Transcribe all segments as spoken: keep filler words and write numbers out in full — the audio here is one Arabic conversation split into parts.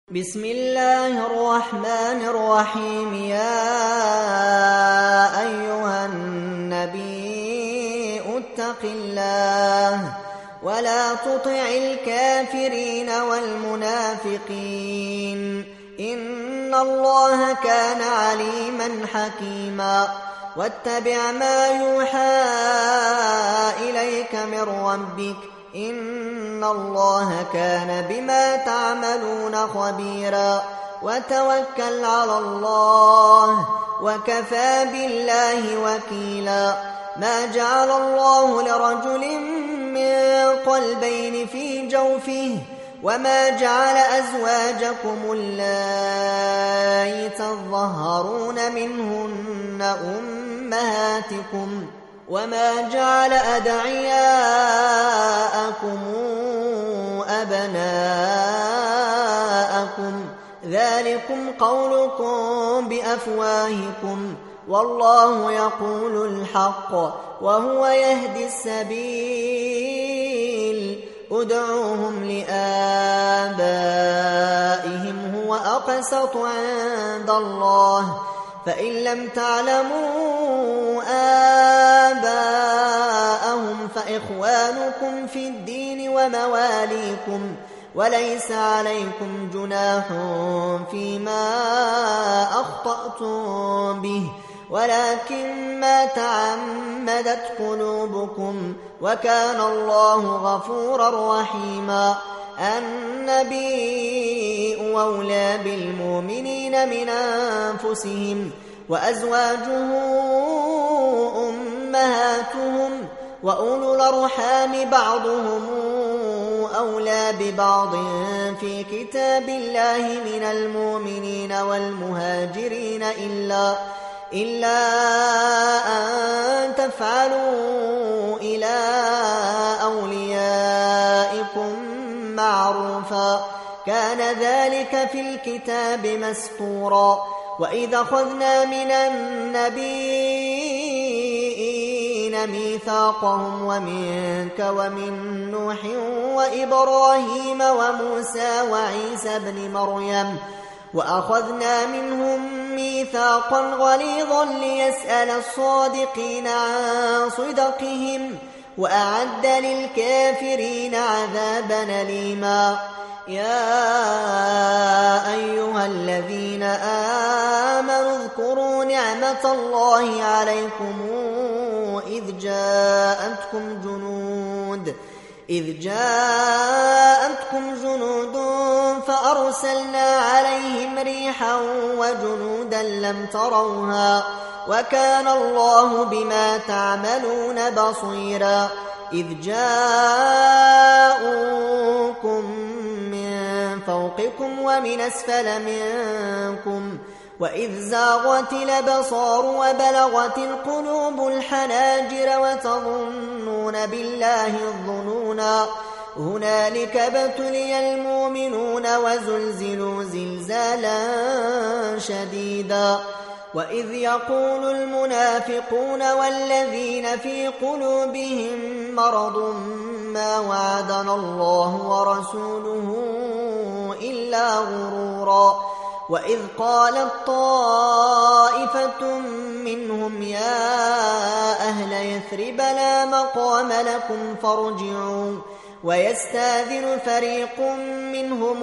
بسم الله الرحمن الرحيم. يا أيها النبي اتق الله ولا تطع الكافرين والمنافقين إن الله كان عليما حكيما. واتبع ما يوحى إليك من ربك إن الله كان بما تعملون خبيرا. وتوكل على الله وكفى بالله وكيلا. ما جعل الله لرجل من قلبين في جوفه وما جعل أزواجكم اللائي تظهرون منهن أمهاتكم وما جعل أدعياءكم أبناءكم ذلكم قولكم بأفواهكم والله يقول الحق وهو يهدي السبيل. ادعوهم لآبائهم هو أقسط عند الله فإن لم تعلموا آباءهم فإخوانكم في الدين ومواليكم وليس عليكم جناح فيما أخطأتم به ولكن ما تعمدت قلوبكم وكان الله غفورا رحيما. النبي أولى بالمؤمنين من أنفسهم وأزواجه أمهاتهم وأولو الأرحام بعضهم أولى ببعض في كتاب الله من المؤمنين والمهاجرين إلا إلا أن تفعلوا إلى أوليائكم معروفا كان ذلك في الكتاب مسطورا. وإذ أخذنا من النبيين ميثاقهم ومنك ومن نوح وإبراهيم وموسى وعيسى بن مريم وأخذنا منهم ميثاقا غليظا ليسأل الصادقين عن صدقهم وأعد للكافرين عذابا أليما. يا أيها الذين آمنوا اذكروا نعمة الله عليكم إذ جاءتكم جنود إذ جاءتكم جنود فأرسلنا عليهم ريحا وجنودا لم تروها وكان الله بما تعملون بصيرا. إذ جاءوكم من فوقكم ومن أسفل منكم وإذ زاغت الأبصار وبلغت القلوب الحناجر وتظنون بالله الظنونا هنالك ابتلي المؤمنون وزلزلوا زلزالا شديدا. وإذ يقول المنافقون والذين في قلوبهم مرض ما وعدنا الله ورسوله إلا غرورا. وإذ قالت طائفة منهم يا أهل يثرب لا مقام لكم فارجعوا ويستاذن فريق منهم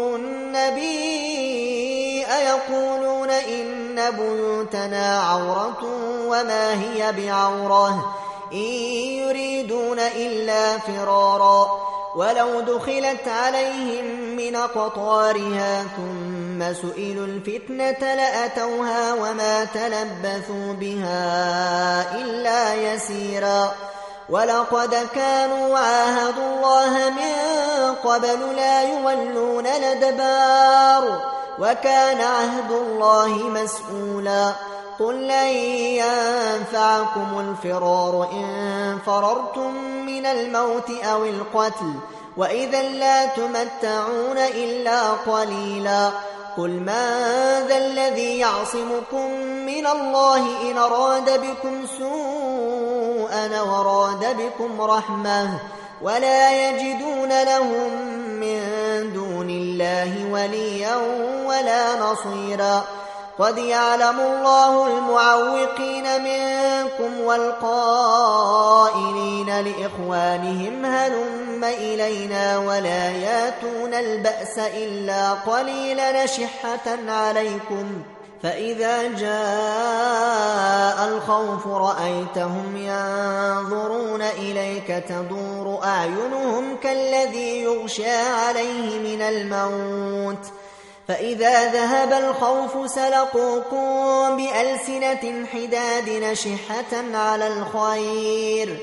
النبي أيقولون إن بيوتنا عورة وما هي بعورة إن يريدون إلا فرارا ولو دخلت عليهم من أقطارها ثم سئلوا الفتنة لأتوها وما تلبثوا بها إلا يسيرا. ولقد كانوا عاهدوا الله من قبل لا يولون الأدبار وكان عهد الله مسؤولا. قل لن ينفعكم الفرار إن فررتم من الموت أو القتل وإذا لا تمتعون إلا قليلا. قل من ذا الذي يعصمكم من الله إن أراد بكم سوءا وراد بكم رحمة ولا يجدون لهم من دون الله وليا ولا نصيرا. قد يعلم الله المعوقين منكم والقائلين لإخوانهم هلم إلينا ولا ياتون البأس إلا قليلا نشحة عليكم. فإذا جاء الخوف رأيتهم ينظرون إليك تدور أعينهم كالذي يغشى عليه من الموت. فإذا ذهب الخوف سلقوكم بألسنة حداد نشحة على الخير.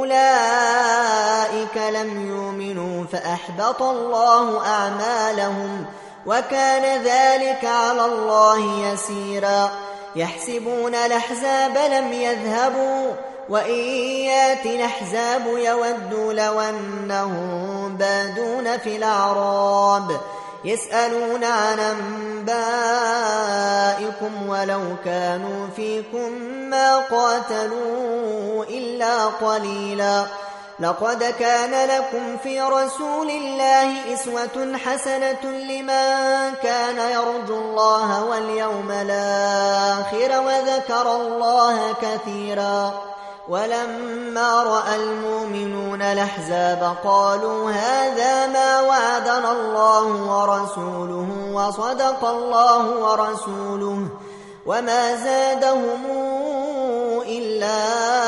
أولئك لم يؤمنوا فأحبط الله أعمالهم وكان ذلك على الله يسيرا. يحسبون الأحزاب لم يذهبوا وإن يأتي الأحزاب يودوا لو أنهم بادون في الأعراب يسألون عن أنبائكم ولو كانوا فيكم ما قاتلوا إلا قليلا. لقد كان لكم في رسول الله أسوة حسنة لمن كان يرجو الله واليوم الآخر وذكر الله كثيرا. ولما رأى المؤمنون الأحزاب قالوا هذا ما وعدنا الله ورسوله وصدق الله ورسوله وما زادهم إلا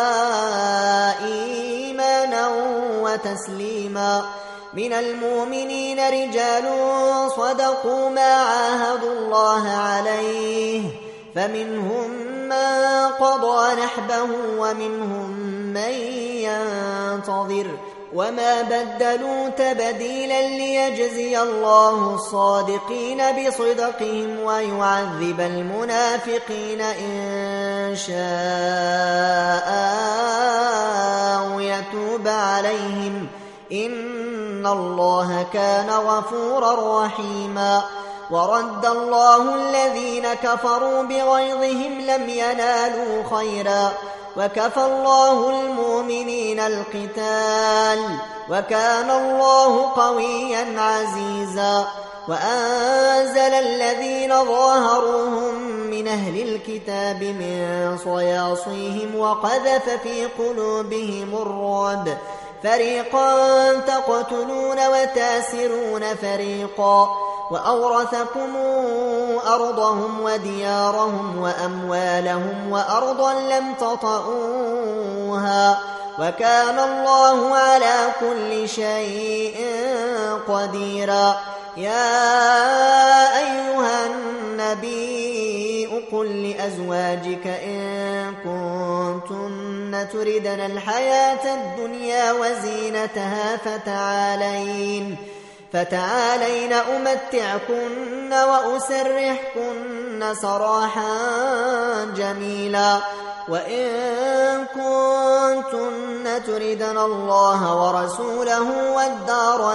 إيمانا وتسليما. من المؤمنين رجال صدقوا ما عاهدوا الله عليه فمنهم من قضى نحبه ومنهم من ينتظر وما بدلوا تبديلا ليجزي الله الصادقين بصدقهم ويعذب المنافقين إن شاء أو يتوب عليهم إن الله كان غفورا رحيما. ورد الله الذين كفروا بغيظهم لم ينالوا خيرا وكفى الله المؤمنين القتال وكان الله قويا عزيزا. وأنزل الذين ظاهروهم من أهل الكتاب من صياصيهم وقذف في قلوبهم الرعب فريقا تقتلون وتاسرون فريقا وأورثكم أرضهم وديارهم وأموالهم وأرضا لم تطئوها وكان الله على كل شيء قديرا. يا أيها النبي قل لأزواجك إن كنتن تردن الحياة الدنيا وزينتها فتعالين فتعالين أمتعكن وأسرحكن سراحا جميلا. وإن كنتن تردن الله ورسوله والدار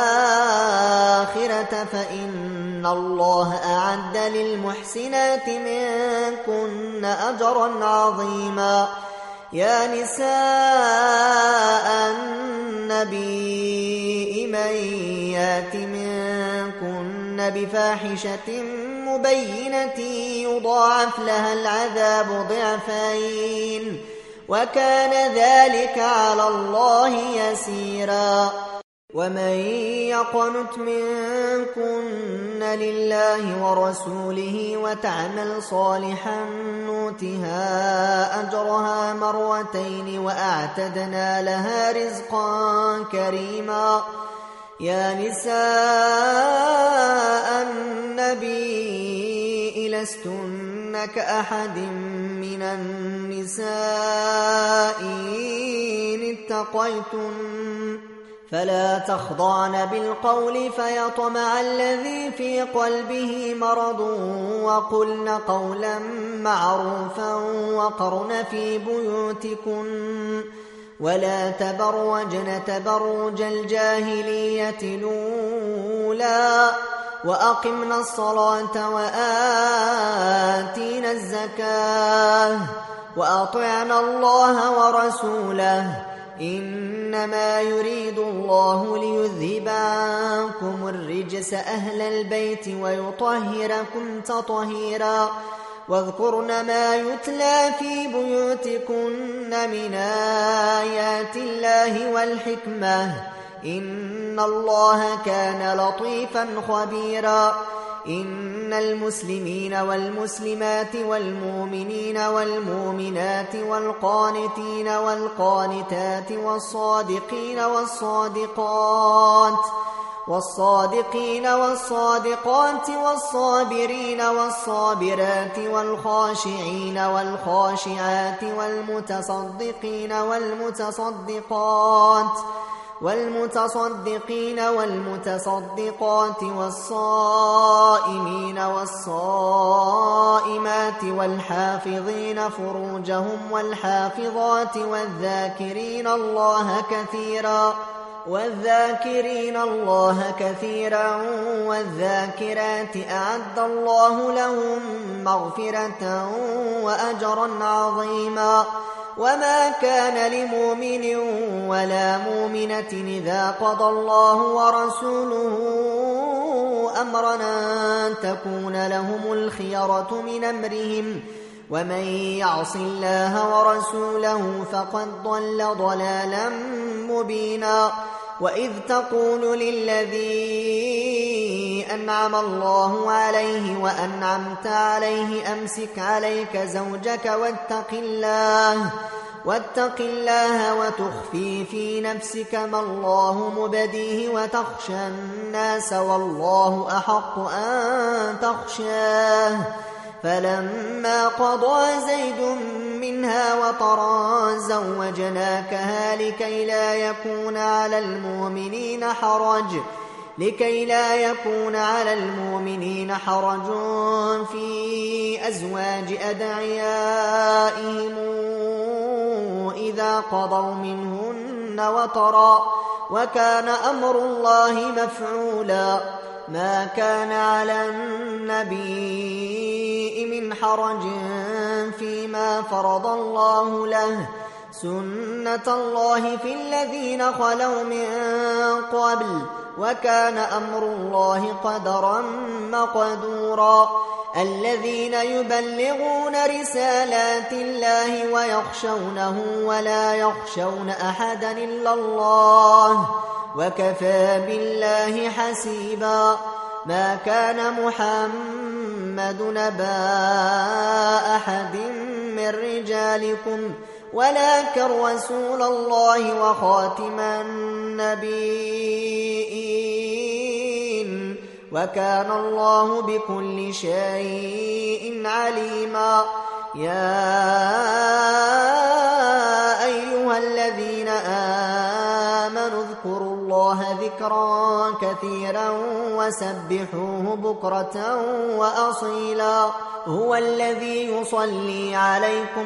الآخرة فإن الله أعد للمحسنات منكن أجرا عظيما. يا نساء النبي من يات منكن بفاحشة مبينة يضاعف لها العذاب ضعفين وكان ذلك على الله يسيرا. ومن يقنت منكن لله ورسوله وتعمل صالحا نؤتها أجرها مرتين وأعتدنا لها رزقا كريما. يا نساء النبي لستن كأحد من النساء إن اتقيتن فلا تخضعن بالقول فيطمع الذي في قلبه مرض وقلن قولا معروفا وقرن في بيوتكن ولا تبرجن تبرج الجاهلية الأولى وأقمنا الصلاة وآتينا الزكاة وأطعنا الله ورسوله إنما يريد الله ليذهب عنكم الرجس أهل البيت ويطهركم تطهيرا واذكرن ما يتلى في بيوتكن من آيات الله والحكمة إن الله كان لطيفا خبيرا إن المسلمين والمسلمات والمؤمنين والمؤمنات والقانتين والقانتات والصادقين والصادقات والصادقين والصادقات والصابرين والصابرات والخاشعين والخاشعات والمتصدقين والمتصدقات والمتصدقين والمتصدقات والصائمين والصائمات والحافظين فروجهم والحافظات والذاكرين الله كثيرا والذاكرين الله كثيرا والذاكرات أعد الله لهم مغفرة وأجرا عظيما وما كان لمؤمن ولا مؤمنة إذا قضى الله ورسوله أمرا أن تكون لهم الخيرة من أمرهم ومن يعص الله ورسوله فقد ضل ضلالا مبينا وإذ تقول للذي أنعم الله عليه وأنعمت عليه أمسك عليك زوجك واتق الله واتق الله وتخفي في نفسك ما الله مبديه وتخشى الناس والله أحق أن تخشاه فلما قضى زيد منها وطرا زوجناكها لكي لا يكون على المؤمنين حرج لكي لا يكون على المؤمنين حرج في أزواج أدعيائهم إذا قضوا منهن وطرا وكان أمر الله مفعولا ما كان على النبي من حرج فيما فرض الله له سنة الله في الذين خلوا من قبل وكان أمر الله قدرا مقدورا الذين يبلغون رسالات الله ويخشونه ولا يخشون أحدا إلا الله وكفى بالله حسيبا ما كان محمد نبا أحد من رجالكم ولكن رسول الله وخاتم النبيين وكان الله بكل شيء عليما يا أيها الذين آمنوا اذكروا الله ذكرا كثيرا وسبحوه بكرة وأصيلا هو الذي يصلي عليكم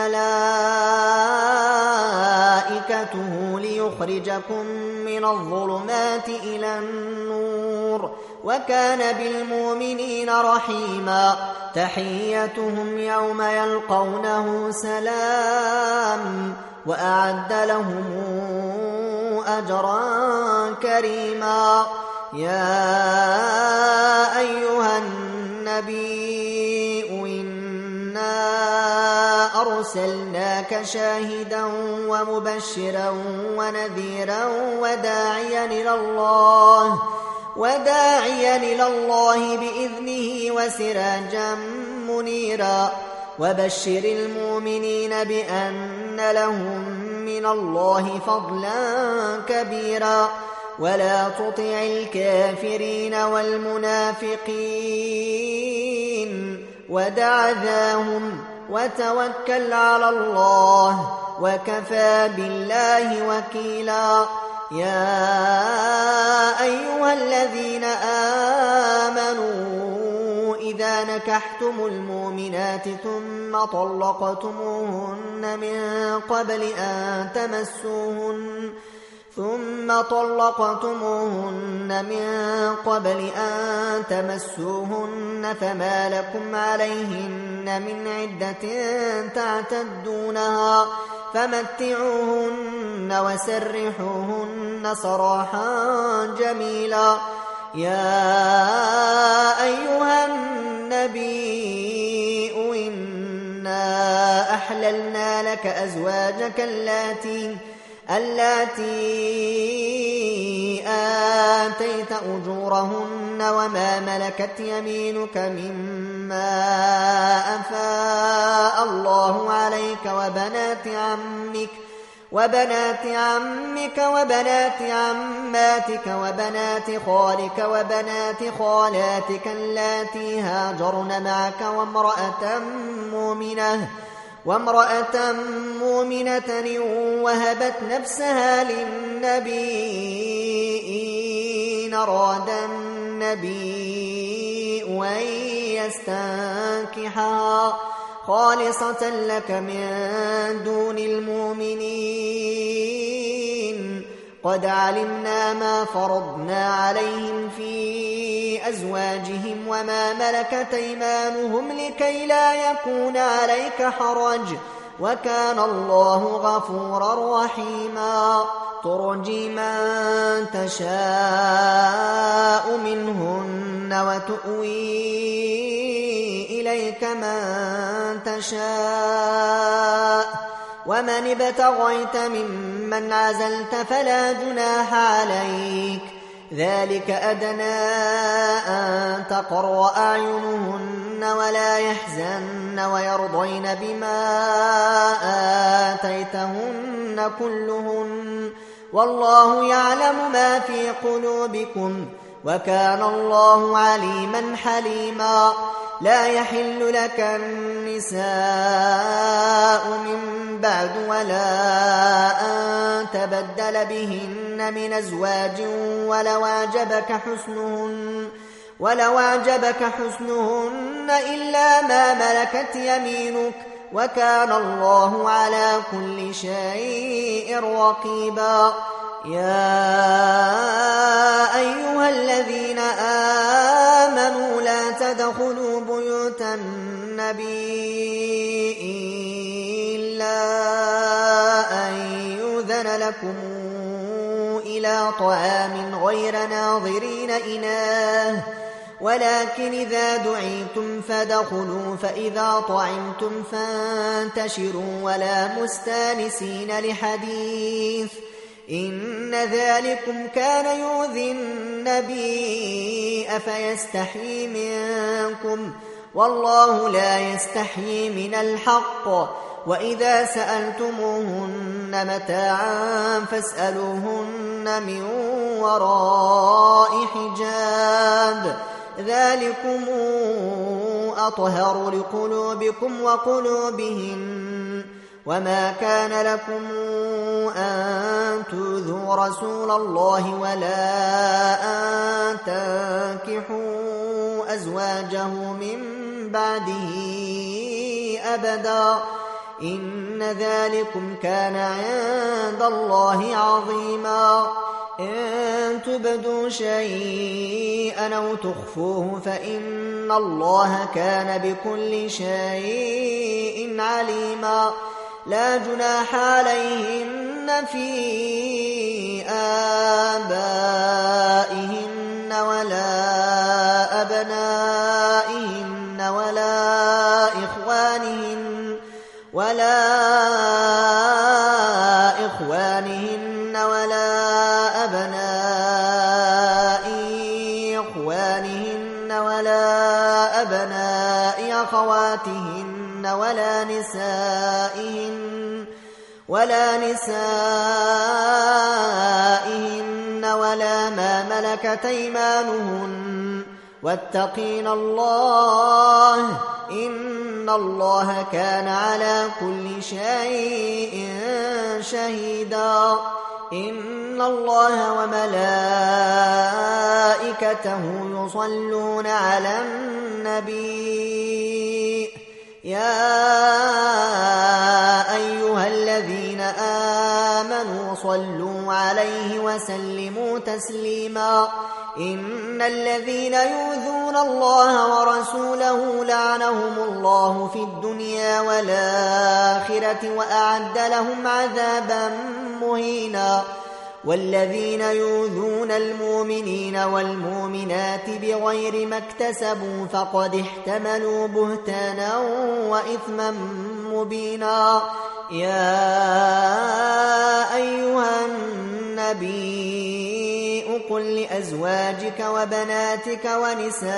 وملائكته ليخرجكم من الظلمات إلى النور وكان بالمؤمنين رحيما تحيتهم يوم يلقونه سلام وأعد لهم أجرا كريما يا أيها النبي إنا أرسلناك شاهدا ومبشرا ونذيرا وداعيا إلى الله وداعيا إلى الله بإذنه وسراجا منيرا وبشر المؤمنين بأن لهم من الله فضلا كبيرا ولا تطع الكافرين والمنافقين ودع ذاهم وتوكل على الله وكفى بالله وكيلا يا أيها الذين آمنوا إذا نكحتم المؤمنات ثم طلقتموهن من قبل أن تمسوهن ثم طلقتموهن من قبل أن تمسوهن فما لكم عليهن من عدة تعتدونها فمتعوهن وسرحوهن سراحا جميلا. يا أيها النبي إنا أحللنا لك أزواجك اللاتي اللاتي آتيت أجورهن وما ملكت يمينك مما أفاء الله عليك وبنات عمك وبنات عمك وبنات عماتك وبنات خالك وبنات خالاتك اللاتي هاجرن معك وامرأة مؤمنة وامرأة مؤمنة وهبت نفسها للنبي إن أراد النبي أن يستنكحها خالصة لك من دون المؤمنين. قد علمنا ما فرضنا عليهم في أزواجهم وما ملكت أيمانهم لكي لا يكون عليك حرج وكان الله غفورا رحيما. ترجي من تشاء منهن وتؤوي إليك من تشاء ومن ابتغيت ممن عزلت فلا جناح عليك. ذلك أدنى أن تقر أعينهن ولا يحزن ويرضين بما آتيتهن كلهن والله يعلم ما في قلوبكم وكان الله عليما حليما. لا يحل لك النساء من بعد ولا أن تبدل بهن من أزواج ولو أعجبك حسنهن ولو أعجبك حسنهن إلا ما ملكت يمينك وكان الله على كل شيء رقيبا. يا أيها الذين آمنوا لا تدخلوا بيوت النبي إلا أن يؤذن لكم إلى طعام غير ناظرين إناه ولكن إذا دعيتم فادخلوا فإذا طعمتم فانتشروا ولا مستانسين لحديث إن ذلكم كان يؤذي النبي أفيستحيي منكم والله لا يستحيي من الحق. وإذا سألتموهن متاعا فاسألوهن من وراء حجاب ذلكم أطهر لقلوبكم وقلوبهن. وما كان لكم أن تؤذوا رسول الله ولا أن تنكحوا أزواجه من بعده أبدا إن ذلكم كان عند الله عظيما. إن تبدوا شيئا أو تخفوه فإن الله كان بكل شيء عليما. لا جناح عليهن في آبائهن ولا أبنائهن ولا إخوانهن ولا إخوانهن ولا أبناء إخوانهن ولا أبناء أخواتهن ولا نسائهن ولا نسائهن ولا ما ملكت أيمانهن واتقين الله إن الله كان على كل شيء شهيدا. إن الله وملائكته يصلون على النبي يا أيها الذين آمنوا صلوا عليه وسلموا تسليما إن الذين يؤذون الله ورسوله لعنهم الله في الدنيا والآخرة وأعد لهم عذابا مهينا والذين يؤذون المؤمنين والمؤمنات بغير ما اكتسبوا فقد احتملوا بهتانا وإثما مبينا يا أيها النبي قل لأزواجك وبناتك ونساء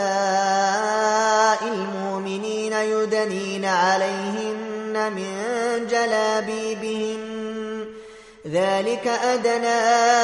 المؤمنين يدنين عليهن من جلابيبهن ذلك أدنى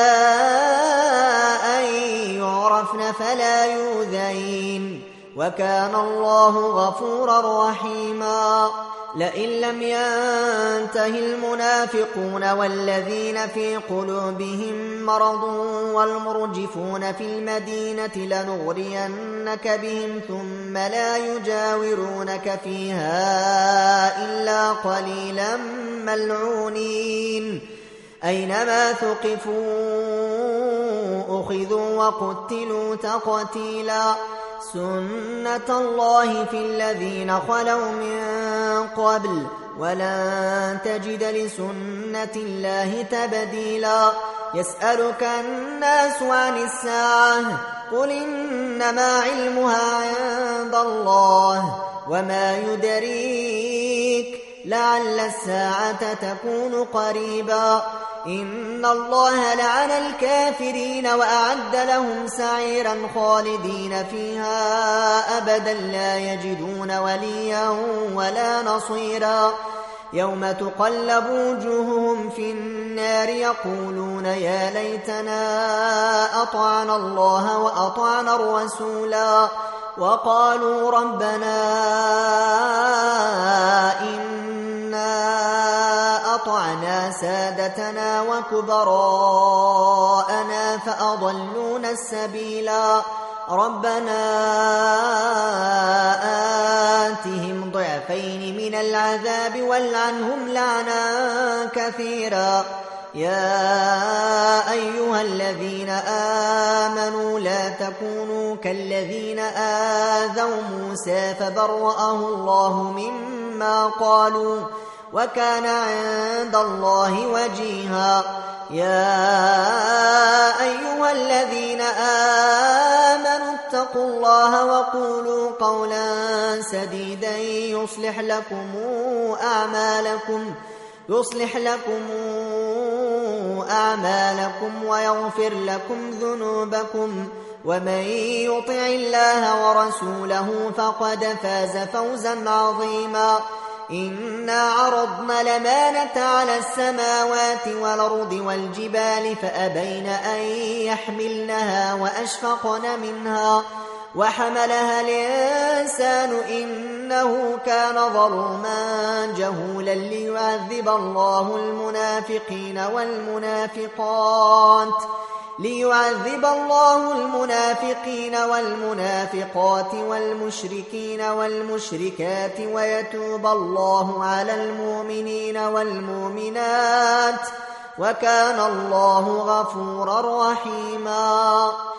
أن يعرفن فلا يؤذين وكان الله غفورا رحيما لئن لم ينته المنافقون والذين في قلوبهم مرض والمرجفون في المدينة لنغرينك بهم ثم لا يجاورونك فيها إلا قليلا ملعونين أينما ثقفوا أخذوا وقتلوا تقتيلا سنة الله في الذين خلوا من قبل ولن تجد لسنة الله تبديلا يسألك الناس عن الساعة قل إنما علمها عند الله وما يدريك لعل الساعة تكون قريبا إن الله لعن الكافرين وأعد لهم سعيرا خالدين فيها أبدا لا يجدون وليا ولا نصيرا يوم تقلب وجوههم في النار يقولون يا ليتنا أطعنا الله وأطعنا الرسولا وقالوا ربنا إنا أطعنا سادتنا وكبراءنا فأضلونا السبيلا ربنا آتهم ضعفين من العذاب والعنهم لعنا كثيرا يا أيها الذين آمنوا لا تكونوا كالذين آذوا موسى فبرأه الله مما قالوا وكان عند الله وجيها يا أيها الذين آمنوا اتقوا الله وقولوا قولا سديدا يصلح لكم أعمالكم يصلح لكم أعمالكم ويغفر لكم ذنوبكم ومن يطع الله ورسوله فقد فاز فوزا عظيما إنا عرضنا الأمانة على السماوات والأرض والجبال فأبين أن يحملنها وأشفقن منها وحملها الإنسان إنه كان ظلوما جهولا ليعذب الله المنافقين والمنافقات ليعذب الله المنافقين والمنافقات والمشركين والمشركات ويتوب الله على المؤمنين والمؤمنات وكان الله غفورا رحيما